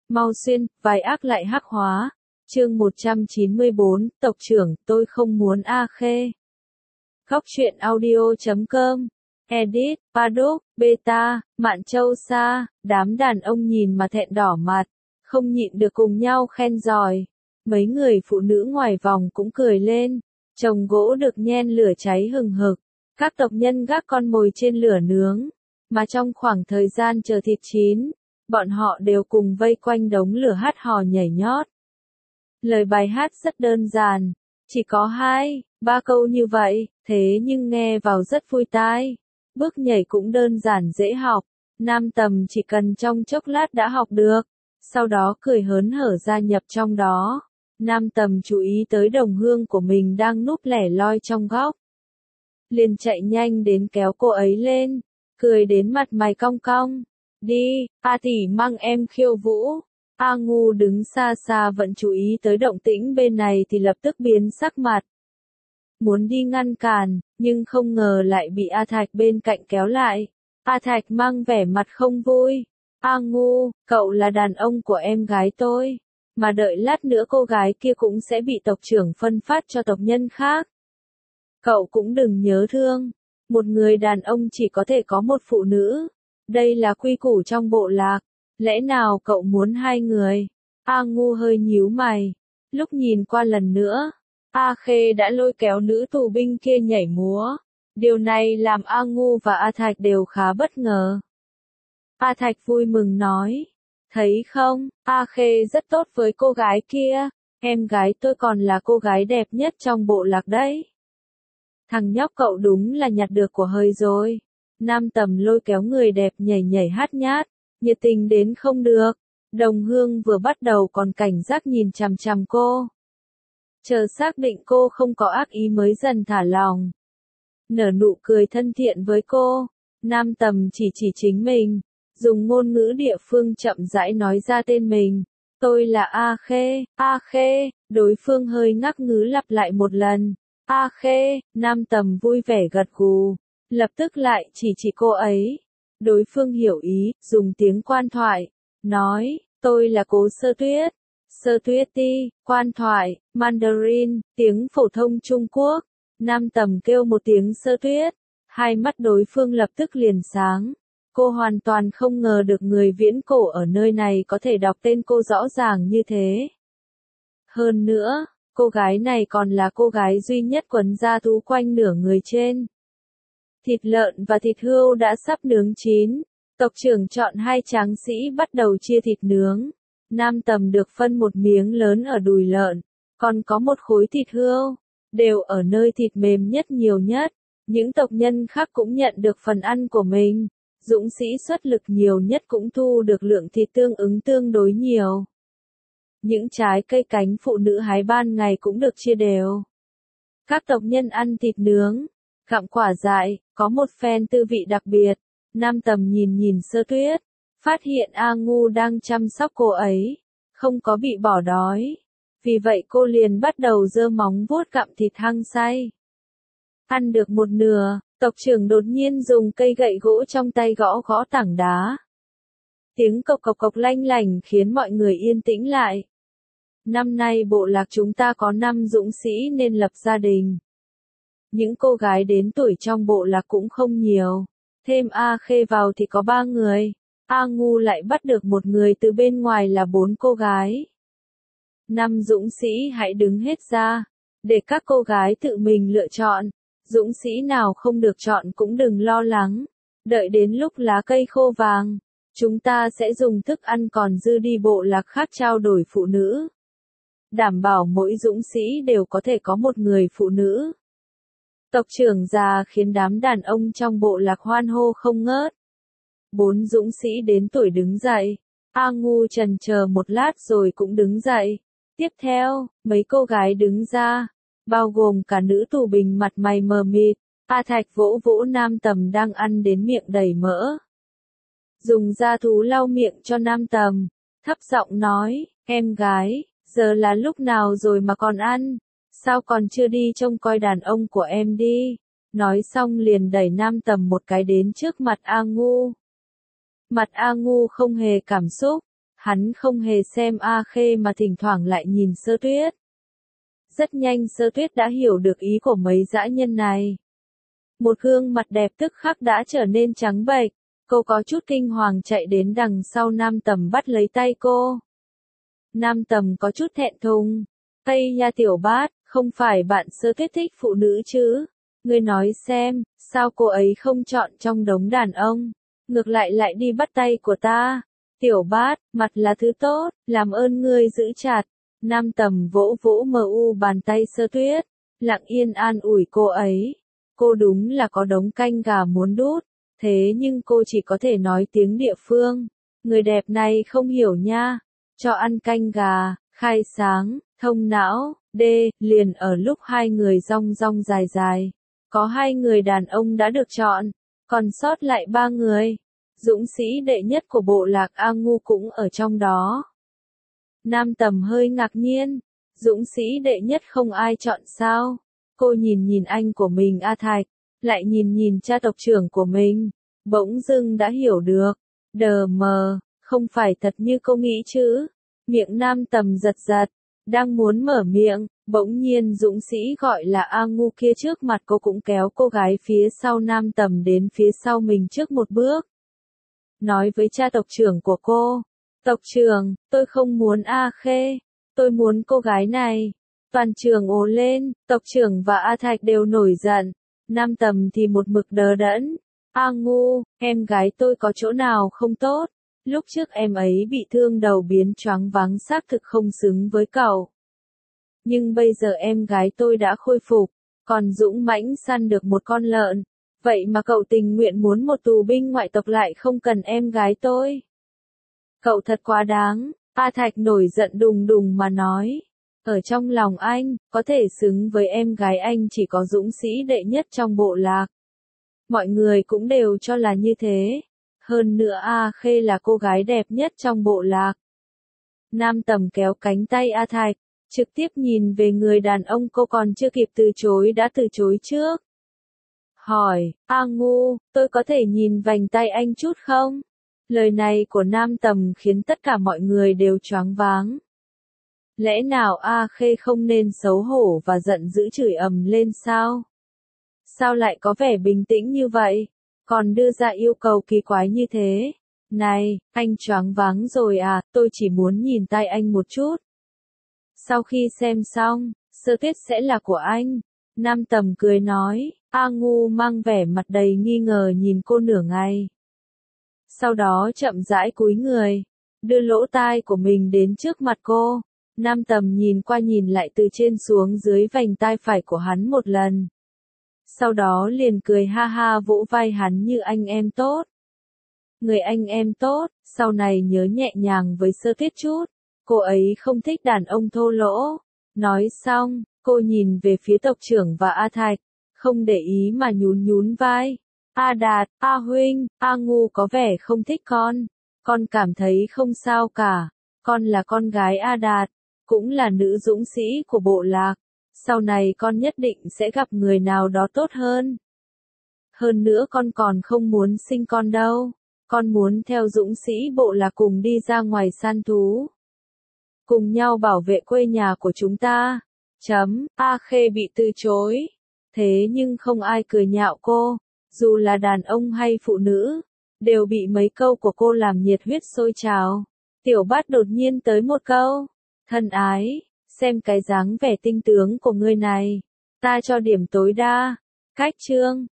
Mau xuyên, vai ác lại hắc hóa. Chương 194, tộc trưởng, tôi không muốn A Khê. Góc truyện audio.com. Edit, Paddock, Beta, Mạn Châu Sa, đám đàn ông nhìn mà thẹn đỏ mặt, không nhịn được cùng nhau khen giỏi. Mấy người phụ nữ ngoài vòng cũng cười lên, chồng gỗ được nhen lửa cháy hừng hực, các tộc nhân gác con mồi trên lửa nướng, mà trong khoảng thời gian chờ thịt chín, bọn họ đều cùng vây quanh đống lửa hát hò nhảy nhót. Lời bài hát rất đơn giản, chỉ có 2-3 câu như vậy, thế nhưng nghe vào rất vui tai. Bước nhảy cũng đơn giản dễ học, nam tầm chỉ cần trong chốc lát đã học được, sau đó cười hớn hở gia nhập trong đó. Nam tầm chú ý tới đồng hương của mình đang núp lẻ loi trong góc. Liền chạy nhanh đến kéo cô ấy lên, cười đến mặt mày cong cong. Đi, A tỷ mang em khiêu vũ. A Ngu đứng xa xa vẫn chú ý tới động tĩnh bên này thì lập tức biến sắc mặt. Muốn đi ngăn cản, nhưng không ngờ lại bị A Thạch bên cạnh kéo lại. A Thạch mang vẻ mặt không vui. A Ngu, cậu là đàn ông của em gái tôi, mà đợi lát nữa cô gái kia cũng sẽ bị tộc trưởng phân phát cho tộc nhân khác. Cậu cũng đừng nhớ thương, một người đàn ông chỉ có thể có một phụ nữ. Đây là quy củ trong bộ lạc, lẽ nào cậu muốn 2 người? A Ngu hơi nhíu mày, lúc nhìn qua lần nữa, A Khê đã lôi kéo nữ tù binh kia nhảy múa. Điều này làm A Ngu và A Thạch đều khá bất ngờ. A Thạch vui mừng nói, thấy không, A Khê rất tốt với cô gái kia, em gái tôi còn là cô gái đẹp nhất trong bộ lạc đấy. Thằng nhóc cậu đúng là nhặt được của hơi rồi. Nam tầm lôi kéo người đẹp nhảy nhảy hát nhát, nhiệt tình đến không được. Đồng hương vừa bắt đầu còn cảnh giác nhìn chằm chằm cô. Chờ xác định cô không có ác ý mới dần thả lòng. Nở nụ cười thân thiện với cô, nam tầm chỉ chính mình, dùng ngôn ngữ địa phương chậm rãi nói ra tên mình. Tôi là A Khê, A Khê, đối phương hơi ngắc ngứ lặp lại một lần. A Khê, nam tầm vui vẻ gật gù, lập tức lại chỉ cô ấy. Đối phương hiểu ý, dùng tiếng quan thoại, nói, tôi là Cố Sơ Tuyết. Sơ Tuyết ti, quan thoại, Mandarin, tiếng phổ thông Trung Quốc. Nam tầm kêu một tiếng Sơ Tuyết, hai mắt đối phương lập tức liền sáng. Cô hoàn toàn không ngờ được người viễn cổ ở nơi này có thể đọc tên cô rõ ràng như thế. Hơn nữa, cô gái này còn là cô gái duy nhất quấn da thú quanh nửa người trên. Thịt lợn và thịt hươu đã sắp nướng chín, tộc trưởng chọn 2 tráng sĩ bắt đầu chia thịt nướng. Nam tầm được phân một miếng lớn ở đùi lợn, còn có một khối thịt hươu, đều ở nơi thịt mềm nhất nhiều nhất. Những tộc nhân khác cũng nhận được phần ăn của mình, dũng sĩ xuất lực nhiều nhất cũng thu được lượng thịt tương ứng tương đối nhiều. Những trái cây cánh phụ nữ hái ban ngày cũng được chia đều. Các tộc nhân ăn thịt nướng, gặm quả dại, có một phen tư vị đặc biệt. Nam tầm nhìn Sơ Tuyết, phát hiện A Ngu đang chăm sóc cô ấy, không có bị bỏ đói. Vì vậy cô liền bắt đầu giơ móng vuốt gặm thịt hăng say. Ăn được một nửa, tộc trưởng đột nhiên dùng cây gậy gỗ trong tay gõ tảng đá. Tiếng cộc cộc cộc lanh lảnh khiến mọi người yên tĩnh lại. Năm nay bộ lạc chúng ta có 5 dũng sĩ nên lập gia đình. Những cô gái đến tuổi trong bộ lạc cũng không nhiều. Thêm A Khê vào thì có 3 người. A Ngu lại bắt được một người từ bên ngoài là 4 cô gái. 5 dũng sĩ hãy đứng hết ra, để các cô gái tự mình lựa chọn. Dũng sĩ nào không được chọn cũng đừng lo lắng. Đợi đến lúc lá cây khô vàng, chúng ta sẽ dùng thức ăn còn dư đi bộ lạc khác trao đổi phụ nữ. Đảm bảo mỗi dũng sĩ đều có thể có một người phụ nữ. Tộc trưởng già khiến đám đàn ông trong bộ lạc hoan hô không ngớt. 4 dũng sĩ đến tuổi đứng dậy. A Ngu chần chờ một lát rồi cũng đứng dậy. Tiếp theo, mấy cô gái đứng ra, bao gồm cả nữ tù binh mặt mày mờ mịt. A Thạch vỗ vỗ nam tầm đang ăn đến miệng đầy mỡ. Dùng da thú lau miệng cho nam tầm, thấp giọng nói, em gái, giờ là lúc nào rồi mà còn ăn? Sao còn chưa đi trông coi đàn ông của em đi? Nói xong liền đẩy nam tầm một cái đến trước mặt A Ngu. Mặt A Ngu không hề cảm xúc, Hắn không hề xem A Khê mà thỉnh thoảng lại nhìn Sơ Tuyết. Rất nhanh Sơ Tuyết đã hiểu được ý của mấy dã nhân này. Một gương mặt đẹp tức khắc đã trở nên trắng bệch, cô có chút kinh hoàng chạy đến đằng sau Nam Tầm bắt lấy tay cô. Nam Tầm có chút thẹn thùng. Ây nha Tiểu Bát, không phải bạn Sơ Tuyết thích phụ nữ chứ? Ngươi nói xem, sao cô ấy không chọn trong đống đàn ông, ngược lại đi bắt tay của ta? Tiểu Bát, mặt là thứ tốt, làm ơn ngươi giữ chặt. Nam Tầm vỗ vỗ mờ u bàn tay Sơ Tuyết, lặng yên an ủi cô ấy. Cô đúng là có đống canh gà muốn đút, thế nhưng cô chỉ có thể nói tiếng địa phương. Người đẹp này không hiểu nha, cho ăn canh gà, khai sáng, thông não, liền ở lúc hai người rong rong dài dài. Có 2 người đàn ông đã được chọn, còn sót lại 3 người. Dũng sĩ đệ nhất của bộ lạc A Ngu cũng ở trong đó. Nam Tầm hơi ngạc nhiên, dũng sĩ đệ nhất không ai chọn sao? Cô nhìn anh của mình A Thạch, lại nhìn cha tộc trưởng của mình, bỗng dưng đã hiểu được. Đờ mờ, không phải thật như cô nghĩ chứ? Miệng Nam Tầm giật, đang muốn mở miệng, bỗng nhiên dũng sĩ gọi là A Ngu kia trước mặt cô cũng kéo cô gái phía sau Nam Tầm đến phía sau mình trước một bước. Nói với cha tộc trưởng của cô, tộc trưởng, tôi không muốn A Khê, tôi muốn cô gái này. Toàn trường ồ lên, tộc trưởng và A Thạch đều nổi giận, Nam Tầm thì một mực đờ đẫn. A Ngu, em gái tôi có chỗ nào không tốt? Lúc trước em ấy bị thương đầu biến choáng váng xác thực không xứng với cậu. Nhưng bây giờ em gái tôi đã khôi phục, còn dũng mãnh săn được một con lợn. Vậy mà cậu tình nguyện muốn một tù binh ngoại tộc lại không cần em gái tôi. Cậu thật quá đáng, A Thạch nổi giận đùng đùng mà nói. Ở trong lòng anh, có thể xứng với em gái anh chỉ có dũng sĩ đệ nhất trong bộ lạc. Mọi người cũng đều cho là như thế. Hơn nữa A Khê là cô gái đẹp nhất trong bộ lạc. Nam Tầm kéo cánh tay A Thạch, trực tiếp nhìn về người đàn ông cô còn chưa kịp từ chối đã từ chối trước. Hỏi, A Ngu, tôi có thể nhìn vành tay anh chút không? Lời này của Nam Tầm khiến tất cả mọi người đều choáng váng. Lẽ nào A Khê không nên xấu hổ và giận dữ chửi ầm lên sao? Sao lại có vẻ bình tĩnh như vậy? Còn đưa ra yêu cầu kỳ quái như thế? Này, anh choáng váng rồi à, tôi chỉ muốn nhìn tay anh một chút. Sau khi xem xong, Sơ Tuyết sẽ là của anh. Nam Tầm cười nói, A Ngu mang vẻ mặt đầy nghi ngờ nhìn cô nửa ngày. Sau đó chậm rãi cúi người, đưa lỗ tai của mình đến trước mặt cô. Nam Tầm nhìn qua nhìn lại từ trên xuống dưới vành tai phải của hắn một lần. Sau đó liền cười ha ha vỗ vai hắn như anh em tốt. Người anh em tốt, sau này nhớ nhẹ nhàng với Sơ Tuyết chút. Cô ấy không thích đàn ông thô lỗ. Nói xong, cô nhìn về phía tộc trưởng và A Thạch, không để ý mà nhún vai. A Đạt, A Huynh, A Ngu có vẻ không thích con cảm thấy không sao cả. Con là con gái A Đạt, cũng là nữ dũng sĩ của bộ lạc. Sau này con nhất định sẽ gặp người nào đó tốt hơn. Hơn nữa con còn không muốn sinh con đâu. Con muốn theo dũng sĩ bộ lạc cùng đi ra ngoài săn thú. Cùng nhau bảo vệ quê nhà của chúng ta. A Khê bị từ chối. Thế nhưng không ai cười nhạo cô. Dù là đàn ông hay phụ nữ, đều bị mấy câu của cô làm nhiệt huyết sôi trào. Tiểu Bát đột nhiên tới một câu. Thân ái, xem cái dáng vẻ tinh tướng của ngươi này. Ta cho điểm tối đa. Cách chương.